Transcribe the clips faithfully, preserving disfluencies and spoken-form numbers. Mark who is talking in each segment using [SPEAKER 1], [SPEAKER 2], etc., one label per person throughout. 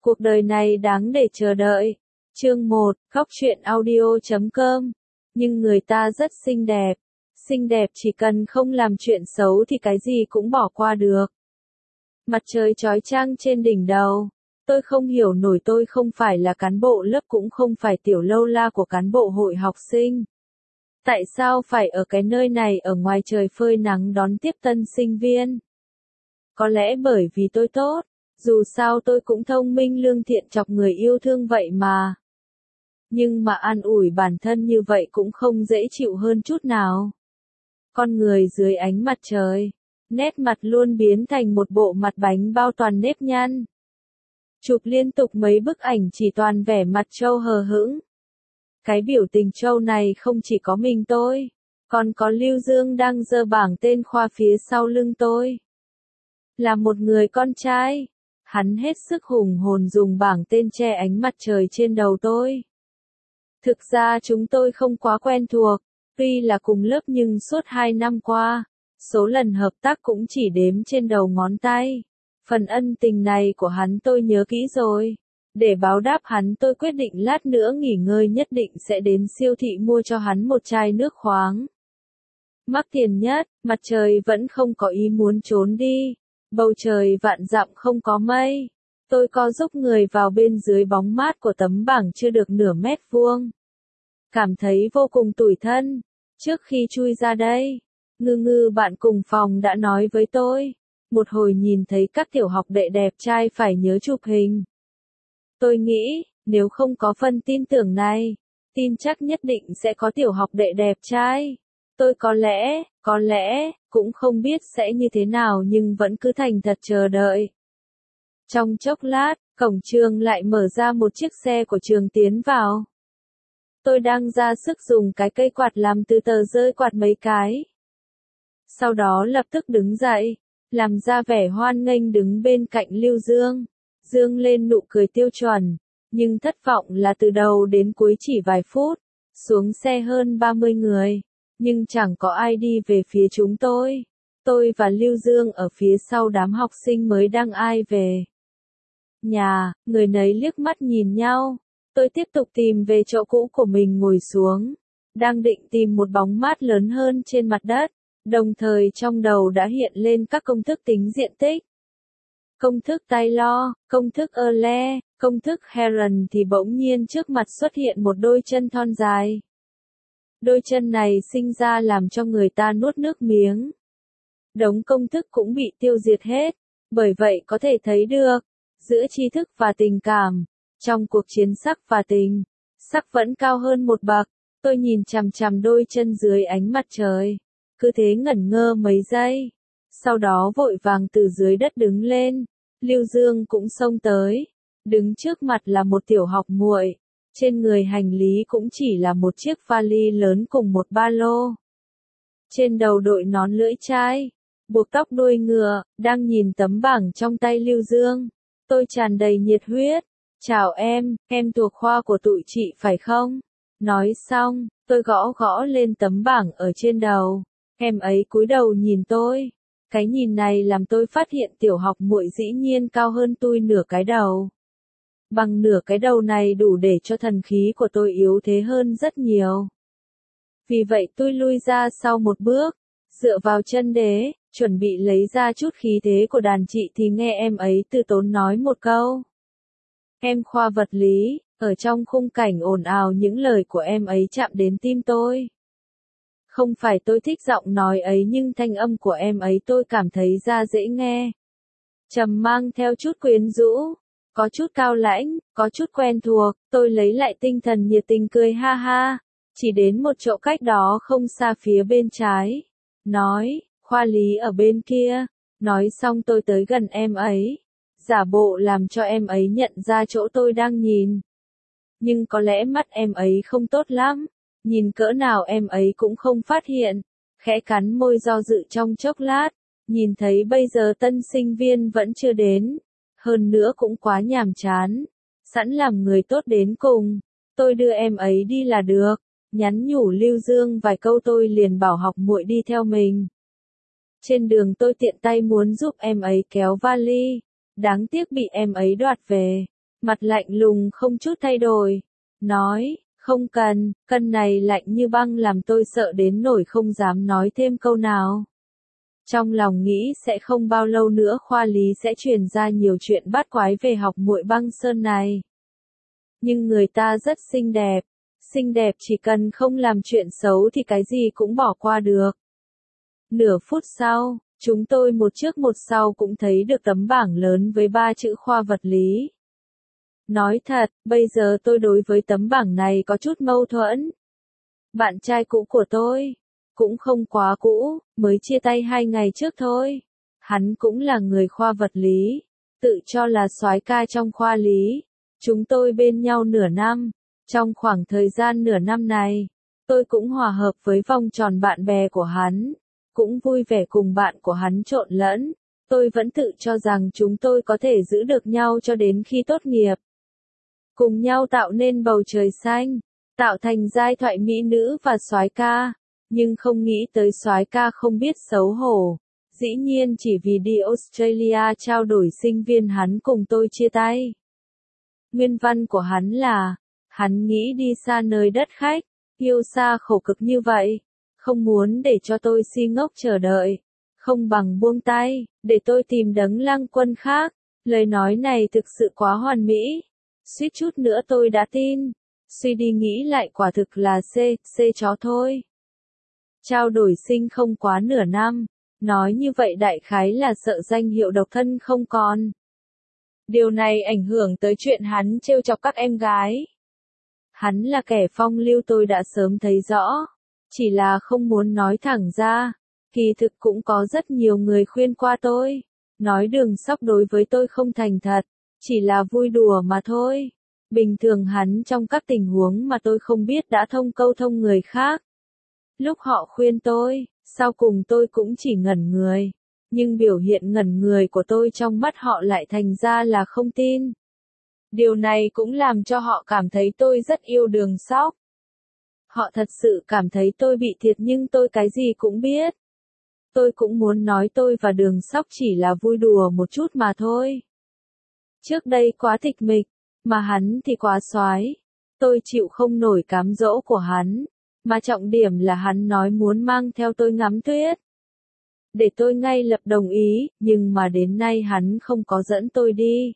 [SPEAKER 1] Cuộc đời này đáng để chờ đợi. Chương một, Góc truyện audio chấm com. Nhưng người ta rất xinh đẹp. Xinh đẹp chỉ cần không làm chuyện xấu thì cái gì cũng bỏ qua được. Mặt trời chói chang trên đỉnh đầu. Tôi không hiểu nổi, tôi không phải là cán bộ lớp cũng không phải tiểu lâu la của cán bộ hội học sinh. Tại sao phải ở cái nơi này ở ngoài trời phơi nắng đón tiếp tân sinh viên? Có lẽ bởi vì tôi tốt. Dù sao tôi cũng thông minh lương thiện chọc người yêu thương vậy mà. Nhưng mà an ủi bản thân như vậy cũng không dễ chịu hơn chút nào. Con người dưới ánh mặt trời, nét mặt luôn biến thành một bộ mặt bánh bao toàn nếp nhăn. Chụp liên tục mấy bức ảnh chỉ toàn vẻ mặt trâu hờ hững. Cái biểu tình trâu này không chỉ có mình tôi, còn có Lưu Dương đang giơ bảng tên khoa phía sau lưng tôi. Là một người con trai, hắn hết sức hùng hồn dùng bảng tên che ánh mặt trời trên đầu tôi. Thực ra chúng tôi không quá quen thuộc, tuy là cùng lớp nhưng suốt hai năm qua, số lần hợp tác cũng chỉ đếm trên đầu ngón tay. Phần ân tình này của hắn tôi nhớ kỹ rồi. Để báo đáp hắn tôi quyết định lát nữa nghỉ ngơi nhất định sẽ đến siêu thị mua cho hắn một chai nước khoáng. Mắc tiền nhất, mặt trời vẫn không có ý muốn trốn đi. Bầu trời vạn dặm không có mây. Tôi co giúp người vào bên dưới bóng mát của tấm bảng chưa được nửa mét vuông. Cảm thấy vô cùng tủi thân. Trước khi chui ra đây, Ngư Ngư bạn cùng phòng đã nói với tôi. Một hồi nhìn thấy các tiểu học đệ đẹp trai phải nhớ chụp hình. Tôi nghĩ, nếu không có phần tin tưởng này, tin chắc nhất định sẽ có tiểu học đệ đẹp trai. Tôi có lẽ, có lẽ, cũng không biết sẽ như thế nào nhưng vẫn cứ thành thật chờ đợi. Trong chốc lát, cổng trường lại mở ra một chiếc xe của trường tiến vào. Tôi đang ra sức dùng cái cây quạt làm từ tờ rơi quạt mấy cái. Sau đó lập tức đứng dậy, làm ra vẻ hoan nghênh đứng bên cạnh Lưu Dương. Dương lên nụ cười tiêu chuẩn, nhưng thất vọng là từ đầu đến cuối chỉ vài phút, xuống xe hơn ba mươi người, nhưng chẳng có ai đi về phía chúng tôi. Tôi và Lưu Dương ở phía sau đám học sinh mới đang ai về nhà, người nấy liếc mắt nhìn nhau. Tôi tiếp tục tìm về chỗ cũ của mình ngồi xuống, đang định tìm một bóng mát lớn hơn trên mặt đất, đồng thời trong đầu đã hiện lên các công thức tính diện tích. Công thức Taylor, công thức Euler, công thức Heron thì bỗng nhiên trước mặt xuất hiện một đôi chân thon dài. Đôi chân này sinh ra làm cho người ta nuốt nước miếng. Đống công thức cũng bị tiêu diệt hết, bởi vậy có thể thấy được, giữa tri thức và tình cảm, trong cuộc chiến sắc và tình, sắc vẫn cao hơn một bậc. Tôi nhìn chằm chằm đôi chân dưới ánh mặt trời, cứ thế ngẩn ngơ mấy giây, sau đó vội vàng từ dưới đất đứng lên. Lưu Dương cũng xông tới, đứng trước mặt là một tiểu học muội, trên người hành lý cũng chỉ là một chiếc vali lớn cùng một ba lô. Trên đầu đội nón lưỡi chai, buộc tóc đuôi ngựa, đang nhìn tấm bảng trong tay Lưu Dương. Tôi tràn đầy nhiệt huyết, chào em, em thuộc khoa của tụi chị phải không? Nói xong, tôi gõ gõ lên tấm bảng ở trên đầu, em ấy cúi đầu nhìn tôi. Cái nhìn này làm tôi phát hiện tiểu học muội dĩ nhiên cao hơn tôi nửa cái đầu. Bằng nửa cái đầu này đủ để cho thần khí của tôi yếu thế hơn rất nhiều. Vì vậy tôi lui ra sau một bước, dựa vào chân đế, chuẩn bị lấy ra chút khí thế của đàn chị thì nghe em ấy từ tốn nói một câu. Em khoa vật lý, ở trong khung cảnh ồn ào những lời của em ấy chạm đến tim tôi. Không phải tôi thích giọng nói ấy nhưng thanh âm của em ấy tôi cảm thấy ra dễ nghe. Trầm mang theo chút quyến rũ, có chút cao lãnh, có chút quen thuộc, tôi lấy lại tinh thần nhiệt tình cười ha ha, chỉ đến một chỗ cách đó không xa phía bên trái. Nói, khoa lý ở bên kia, nói xong tôi tới gần em ấy, giả bộ làm cho em ấy nhận ra chỗ tôi đang nhìn. Nhưng có lẽ mắt em ấy không tốt lắm. Nhìn cỡ nào em ấy cũng không phát hiện, khẽ cắn môi do dự trong chốc lát, nhìn thấy bây giờ tân sinh viên vẫn chưa đến, hơn nữa cũng quá nhàm chán, sẵn làm người tốt đến cùng, tôi đưa em ấy đi là được, nhắn nhủ Lưu Dương vài câu tôi liền bảo học muội đi theo mình. Trên đường tôi tiện tay muốn giúp em ấy kéo vali, đáng tiếc bị em ấy đoạt về, Mặt lạnh lùng không chút thay đổi. Nói, không cần, cân này lạnh như băng làm tôi sợ đến nỗi không dám nói thêm câu nào. Trong lòng nghĩ sẽ không bao lâu nữa khoa lý sẽ truyền ra nhiều chuyện bát quái về học muội băng sơn này. Nhưng người ta rất xinh đẹp. Xinh đẹp chỉ cần không làm chuyện xấu thì cái gì cũng bỏ qua được. Nửa phút sau, chúng tôi một trước một sau cũng thấy được tấm bảng lớn với ba chữ khoa vật lý. Nói thật, bây giờ tôi đối với tấm bảng này có chút mâu thuẫn. Bạn trai cũ của tôi, cũng không quá cũ, mới chia tay hai ngày trước thôi. Hắn cũng là người khoa vật lý, tự cho là soái ca trong khoa lý. Chúng tôi bên nhau nửa năm. Trong khoảng thời gian nửa năm này, tôi cũng hòa hợp với vòng tròn bạn bè của hắn, cũng vui vẻ cùng bạn của hắn trộn lẫn. Tôi vẫn tự cho rằng chúng tôi có thể giữ được nhau cho đến khi tốt nghiệp. Cùng nhau tạo nên bầu trời xanh, tạo thành giai thoại mỹ nữ và soái ca, nhưng không nghĩ tới soái ca không biết xấu hổ. Dĩ nhiên chỉ vì đi Australia trao đổi sinh viên hắn cùng tôi chia tay. Nguyên văn của hắn là, hắn nghĩ đi xa nơi đất khách, yêu xa khổ cực như vậy, không muốn để cho tôi si ngốc chờ đợi, không bằng buông tay, để tôi tìm đấng lăng quân khác. Lời nói này thực sự quá hoàn mỹ, suýt chút nữa tôi đã tin, suy đi nghĩ lại quả thực là C, C chó thôi. Trao đổi sinh không quá nửa năm, nói như vậy đại khái là sợ danh hiệu độc thân không còn. Điều này ảnh hưởng tới chuyện hắn trêu chọc các em gái. Hắn là kẻ phong lưu tôi đã sớm thấy rõ, chỉ là không muốn nói thẳng ra. Kỳ thực cũng có rất nhiều người khuyên qua tôi, nói Đường Sóc đối với tôi không thành thật, chỉ là vui đùa mà thôi. Bình thường hắn trong các tình huống mà tôi không biết đã thông câu thông người khác. Lúc họ khuyên tôi, sau cùng tôi cũng chỉ ngẩn người, nhưng biểu hiện ngẩn người của tôi trong mắt họ lại thành ra là không tin. Điều này cũng làm cho họ cảm thấy tôi rất yêu Đường Sóc. Họ thật sự cảm thấy tôi bị thiệt nhưng tôi cái gì cũng biết. Tôi cũng muốn nói tôi và Đường Sóc chỉ là vui đùa một chút mà thôi. Trước đây quá tịch mịch, mà hắn thì quá soái. Tôi chịu không nổi cám dỗ của hắn, mà trọng điểm là hắn nói muốn mang theo tôi ngắm tuyết. Để tôi ngay lập đồng ý, nhưng mà đến nay hắn không có dẫn tôi đi.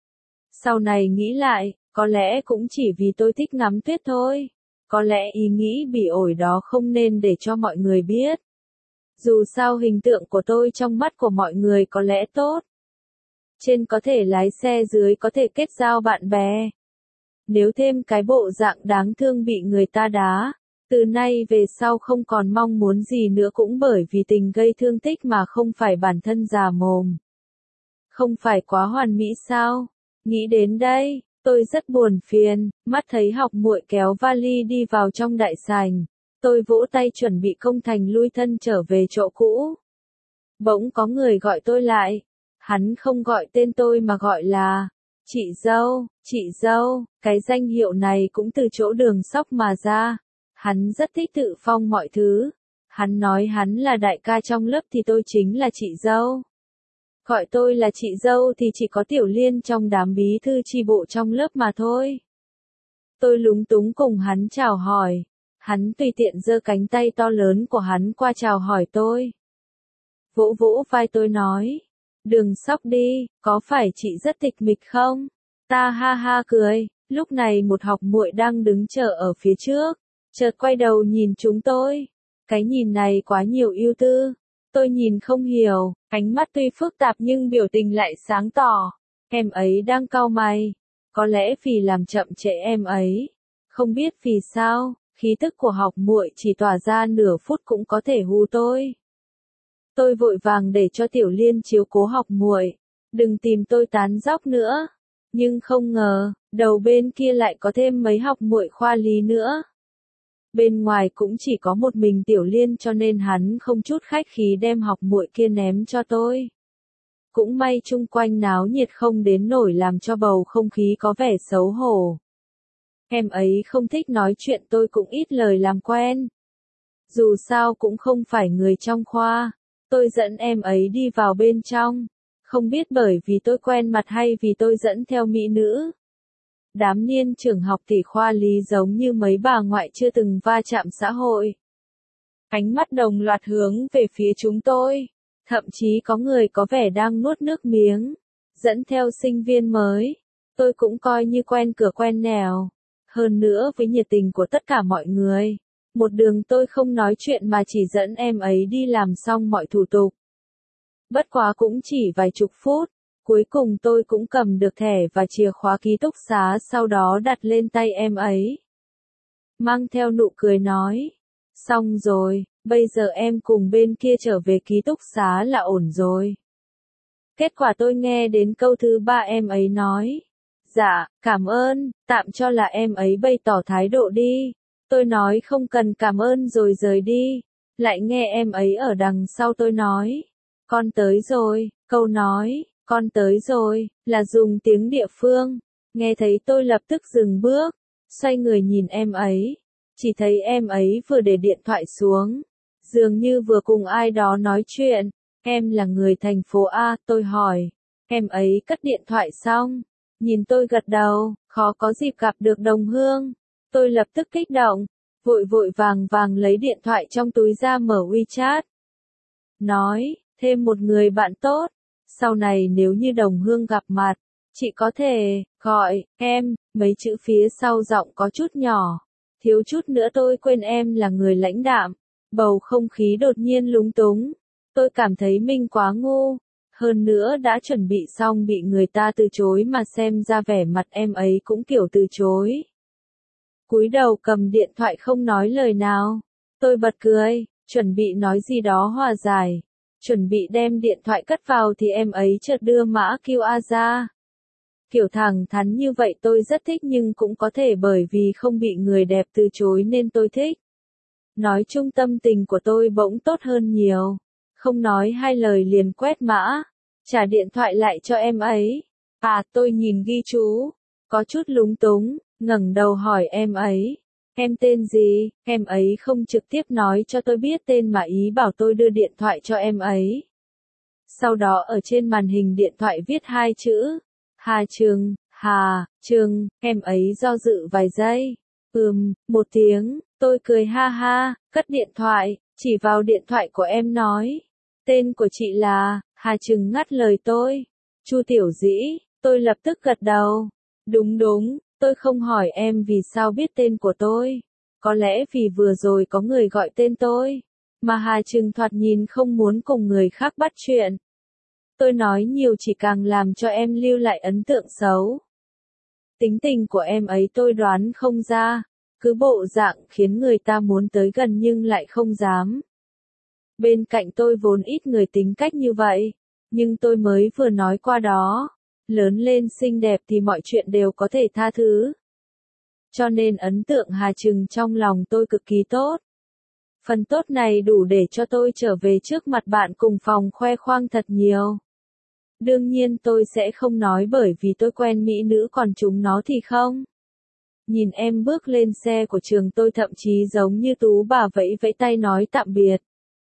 [SPEAKER 1] Sau này nghĩ lại, có lẽ cũng chỉ vì tôi thích ngắm tuyết thôi. Có lẽ ý nghĩ bị ổi đó không nên để cho mọi người biết. Dù sao hình tượng của tôi trong mắt của mọi người có lẽ tốt. Trên có thể lái xe, dưới có thể kết giao bạn bè. Nếu thêm cái bộ dạng đáng thương bị người ta đá, từ nay về sau không còn mong muốn gì nữa cũng bởi vì tình gây thương tích mà không phải bản thân già mồm. Không phải quá hoàn mỹ sao? Nghĩ đến đây, tôi rất buồn phiền, mắt thấy học muội kéo vali đi vào trong đại sảnh. Tôi vỗ tay chuẩn bị công thành lui thân trở về chỗ cũ. Bỗng có người gọi tôi lại. Hắn không gọi tên tôi mà gọi là chị dâu, chị dâu, cái danh hiệu này cũng từ chỗ Đường Sóc mà ra. Hắn rất thích tự phong mọi thứ. Hắn nói hắn là đại ca trong lớp thì tôi chính là chị dâu. Gọi tôi là chị dâu thì chỉ có Tiểu Liên trong đám bí thư chi bộ trong lớp mà thôi. Tôi lúng túng cùng hắn chào hỏi. Hắn tùy tiện giơ cánh tay to lớn của hắn qua chào hỏi tôi. Vỗ vỗ vai tôi nói. Đường Sóc đi, có phải chị rất tịch mịch không? Ta ha ha cười. Lúc này một học muội đang đứng chờ ở phía trước, chợt quay đầu nhìn chúng tôi. Cái nhìn này quá nhiều ưu tư. Tôi nhìn không hiểu, ánh mắt tuy phức tạp nhưng biểu tình lại sáng tỏ. Em ấy đang cau mày. Có lẽ vì làm chậm trễ em ấy. Không biết vì sao, khí tức của học muội chỉ tỏa ra nửa phút cũng có thể hù tôi. Tôi vội vàng để cho Tiểu Liên chiếu cố học muội, đừng tìm tôi tán dóc nữa. Nhưng không ngờ, đầu bên kia lại có thêm mấy học muội khoa lý nữa. Bên ngoài cũng chỉ có một mình Tiểu Liên cho nên hắn không chút khách khí đem học muội kia ném cho tôi. Cũng may chung quanh náo nhiệt không đến nổi làm cho bầu không khí có vẻ xấu hổ. Em ấy không thích nói chuyện tôi cũng ít lời làm quen. Dù sao cũng không phải người trong khoa. Tôi dẫn em ấy đi vào bên trong. Không biết bởi vì tôi quen mặt hay vì tôi dẫn theo mỹ nữ. Đám niên trưởng học tỷ khoa lý giống như mấy bà ngoại chưa từng va chạm xã hội. Ánh mắt đồng loạt hướng về phía chúng tôi. Thậm chí có người có vẻ đang nuốt nước miếng. Dẫn theo sinh viên mới. Tôi cũng coi như quen cửa quen nẻo. Hơn nữa với nhiệt tình của tất cả mọi người. Một đường tôi không nói chuyện mà chỉ dẫn em ấy đi làm xong mọi thủ tục. Bất quá cũng chỉ vài chục phút. Cuối cùng tôi cũng cầm được thẻ và chìa khóa ký túc xá, sau đó đặt lên tay em ấy. Mang theo nụ cười nói. Xong rồi, bây giờ em cùng bên kia trở về ký túc xá là ổn rồi. Kết quả tôi nghe đến câu thứ ba em ấy nói. Dạ, cảm ơn, tạm cho là em ấy bày tỏ thái độ đi. Tôi nói không cần cảm ơn rồi rời đi. Lại nghe em ấy ở đằng sau tôi nói. Con tới rồi, câu nói. Con tới rồi, là dùng tiếng địa phương. Nghe thấy tôi lập tức dừng bước, xoay người nhìn em ấy. Chỉ thấy em ấy vừa để điện thoại xuống. Dường như vừa cùng ai đó nói chuyện. Em là người thành phố A, tôi hỏi. Em ấy cất điện thoại xong. Nhìn tôi gật đầu, khó có dịp gặp được đồng hương. Tôi lập tức kích động, vội vội vàng vàng lấy điện thoại trong túi ra mở WeChat. Nói, thêm một người bạn tốt. Sau này nếu như đồng hương gặp mặt, chị có thể gọi em, mấy chữ phía sau giọng có chút nhỏ. Thiếu chút nữa tôi quên em là người lãnh đạm. Bầu không khí đột nhiên lúng túng. Tôi cảm thấy mình quá ngu. Hơn nữa đã chuẩn bị xong bị người ta từ chối mà xem ra vẻ mặt em ấy cũng kiểu từ chối. Cúi đầu cầm điện thoại không nói lời nào. Tôi bật cười, chuẩn bị nói gì đó hòa giải. Chuẩn bị đem điện thoại cất vào thì em ấy chợt đưa mã quy rờ ra. Kiểu thẳng thắn như vậy tôi rất thích, nhưng cũng có thể bởi vì không bị người đẹp từ chối nên tôi thích. Nói chung tâm tình của tôi bỗng tốt hơn nhiều. Không nói hai lời liền quét mã, trả điện thoại lại cho em ấy. À, tôi nhìn ghi chú, có chút lúng túng, ngẩng đầu hỏi em ấy. Em tên gì? Em ấy không trực tiếp nói cho tôi biết tên mà ý bảo tôi đưa điện thoại cho em ấy. Sau đó ở trên màn hình điện thoại viết hai chữ. Hà Trừng, Hà, Trừng, em ấy do dự vài giây. Ừm, một tiếng, tôi cười ha ha, cất điện thoại, chỉ vào điện thoại của em nói. Tên của chị là, Hà Trừng ngắt lời tôi. Chu Tiểu Dĩ, tôi lập tức gật đầu. Đúng đúng. Tôi không hỏi em vì sao biết tên của tôi. Có lẽ vì vừa rồi có người gọi tên tôi. Mà Hà Trừng thoạt nhìn không muốn cùng người khác bắt chuyện. Tôi nói nhiều chỉ càng làm cho em lưu lại ấn tượng xấu. Tính tình của em ấy tôi đoán không ra. Cứ bộ dạng khiến người ta muốn tới gần nhưng lại không dám. Bên cạnh tôi vốn ít người tính cách như vậy. Nhưng tôi mới vừa nói qua đó. Lớn lên xinh đẹp thì mọi chuyện đều có thể tha thứ. Cho nên ấn tượng Hà Trừng trong lòng tôi cực kỳ tốt. Phần tốt này đủ để cho tôi trở về trước mặt bạn cùng phòng khoe khoang thật nhiều. Đương nhiên tôi sẽ không nói bởi vì tôi quen mỹ nữ còn chúng nó thì không. Nhìn em bước lên xe của trường tôi thậm chí giống như tú bà vẫy vẫy tay nói tạm biệt.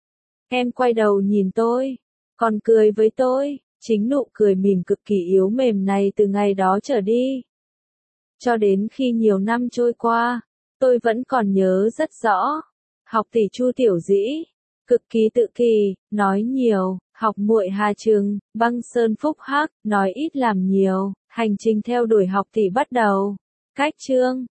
[SPEAKER 1] Em quay đầu nhìn tôi, còn cười với tôi. Chính nụ cười mỉm cực kỳ yếu mềm này từ ngày đó trở đi. Cho đến khi nhiều năm trôi qua, tôi vẫn còn nhớ rất rõ. Học tỷ Chu Tiểu Dĩ, cực kỳ tự kỳ, nói nhiều, học muội Hà Trừng, băng sơn phúc hắc, nói ít làm nhiều, hành trình theo đuổi học tỷ bắt đầu. Cách chương